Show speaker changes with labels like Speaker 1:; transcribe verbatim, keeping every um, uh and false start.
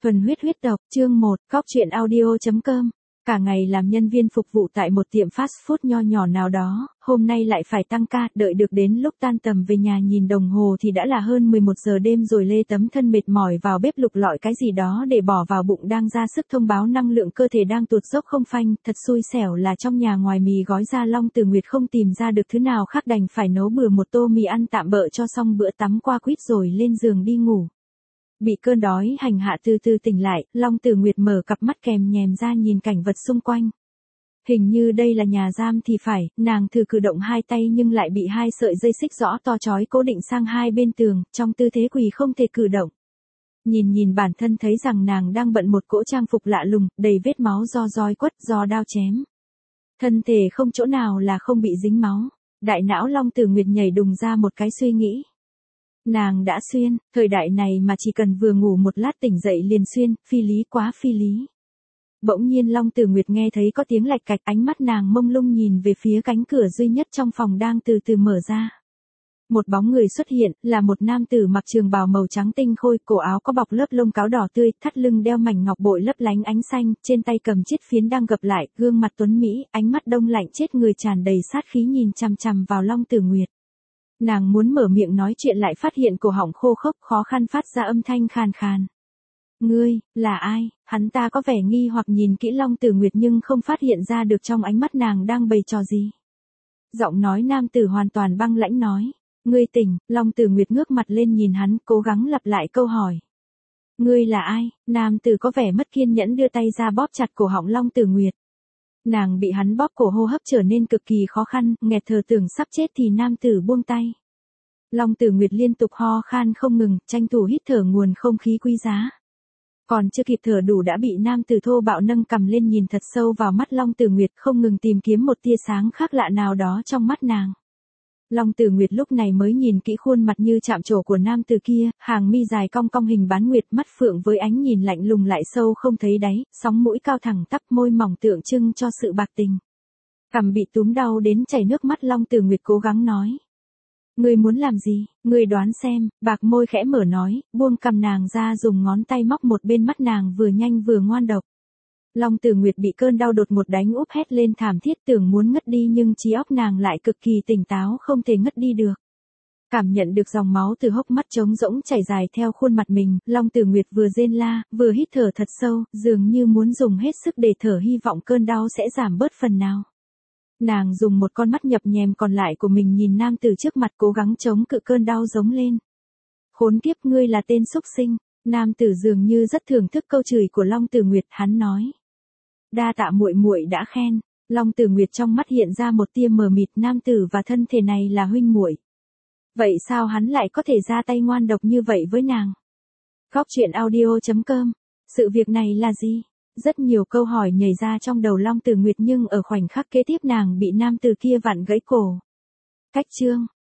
Speaker 1: Thuần huyết huyết độc, chương một, cóc truyện audio chấm com. Cả ngày làm nhân viên phục vụ tại một tiệm fast food nho nhỏ nào đó, hôm nay lại phải tăng ca, đợi được đến lúc tan tầm về nhà nhìn đồng hồ thì đã là hơn mười một giờ đêm rồi, lê tấm thân mệt mỏi vào bếp lục lọi cái gì đó để bỏ vào bụng đang ra sức thông báo năng lượng cơ thể đang tuột dốc không phanh. Thật xui xẻo là trong nhà ngoài mì gói ra Long Tử Nguyệt không tìm ra được thứ nào khác, đành phải nấu bừa một tô mì ăn tạm bợ cho xong bữa tắm qua quýt rồi lên giường đi ngủ. Bị cơn đói hành hạ từ từ tỉnh lại, Long Tử Nguyệt mở cặp mắt kèm nhèm ra nhìn cảnh vật xung quanh. Hình như đây là nhà giam thì phải, nàng thử cử động hai tay nhưng lại bị hai sợi dây xích rõ to chói cố định sang hai bên tường, trong tư thế quỳ không thể cử động. Nhìn nhìn bản thân thấy rằng nàng đang bận một cỗ trang phục lạ lùng, đầy vết máu do roi quất, do đao chém. Thân thể không chỗ nào là không bị dính máu. Đại não Long Tử Nguyệt nhảy đùng ra một cái suy nghĩ. Nàng đã xuyên, thời đại này mà chỉ cần vừa ngủ một lát tỉnh dậy liền xuyên, phi lý quá phi lý. Bỗng nhiên Long Tử Nguyệt nghe thấy có tiếng lạch cạch, ánh mắt nàng mông lung nhìn về phía cánh cửa duy nhất trong phòng đang từ từ mở ra. Một bóng người xuất hiện, là một nam tử mặc trường bào màu trắng tinh khôi, cổ áo có bọc lớp lông cáo đỏ tươi, thắt lưng đeo mảnh ngọc bội lấp lánh ánh xanh, trên tay cầm chiếc phiến đang gập lại, gương mặt tuấn mỹ, ánh mắt đông lạnh chết người tràn đầy sát khí nhìn chằm chằm vào Long Tử Nguyệt. Nàng muốn mở miệng nói chuyện lại phát hiện cổ họng khô khốc, khó khăn phát ra âm thanh khàn khàn. Ngươi, là ai? Hắn ta có vẻ nghi hoặc nhìn kỹ Long Tử Nguyệt nhưng không phát hiện ra được trong ánh mắt nàng đang bày trò gì. Giọng nói nam tử hoàn toàn băng lãnh nói. Ngươi tỉnh, Long Tử Nguyệt ngước mặt lên nhìn hắn, cố gắng lặp lại câu hỏi. Ngươi là ai? Nam tử có vẻ mất kiên nhẫn đưa tay ra bóp chặt cổ họng Long Tử Nguyệt. Nàng bị hắn bóp cổ, hô hấp trở nên cực kỳ khó khăn, nghẹt thở tưởng sắp chết thì nam tử buông tay. Long Tử Nguyệt liên tục ho khan không ngừng, tranh thủ hít thở nguồn không khí quý giá. Còn chưa kịp thở đủ đã bị nam tử thô bạo nâng cầm lên nhìn thật sâu vào mắt Long Tử Nguyệt, không ngừng tìm kiếm một tia sáng khác lạ nào đó trong mắt nàng. Long Tử Nguyệt lúc này mới nhìn kỹ khuôn mặt như chạm trổ của nam tử kia, hàng mi dài cong cong hình bán nguyệt, mắt phượng với ánh nhìn lạnh lùng lại sâu không thấy đáy, sóng mũi cao thẳng tắp, môi mỏng tượng trưng cho sự bạc tình. Cằm bị túm đau đến chảy nước mắt, Long Tử Nguyệt cố gắng nói. Ngươi muốn làm gì, ngươi đoán xem, bạc môi khẽ mở nói, buông cằm nàng ra dùng ngón tay móc một bên mắt nàng vừa nhanh vừa ngoan độc. Long Tử Nguyệt bị cơn đau đột ngột đánh úp hét lên thảm thiết, tưởng muốn ngất đi nhưng trí óc nàng lại cực kỳ tỉnh táo, không thể ngất đi được. Cảm nhận được dòng máu từ hốc mắt trống rỗng chảy dài theo khuôn mặt mình, Long Tử Nguyệt vừa rên la, vừa hít thở thật sâu, dường như muốn dùng hết sức để thở, hy vọng cơn đau sẽ giảm bớt phần nào. Nàng dùng một con mắt nhập nhèm còn lại của mình nhìn nam tử trước mặt, cố gắng chống cự cơn đau giống lên. Khốn kiếp, ngươi là tên xúc sinh. Nam tử dường như rất thưởng thức câu chửi của Long Tử Nguyệt, hắn nói. Đa tạ muội muội đã khen. Long Tử Nguyệt trong mắt hiện ra một tia mờ mịt, nam tử và thân thể này là huynh muội. Vậy sao hắn lại có thể ra tay ngoan độc như vậy với nàng? Cóc truyện audio chấm com. Sự việc này là gì? Rất nhiều câu hỏi nhảy ra trong đầu Long Tử Nguyệt nhưng ở khoảnh khắc kế tiếp nàng bị nam tử kia vặn gãy cổ. Cách chương.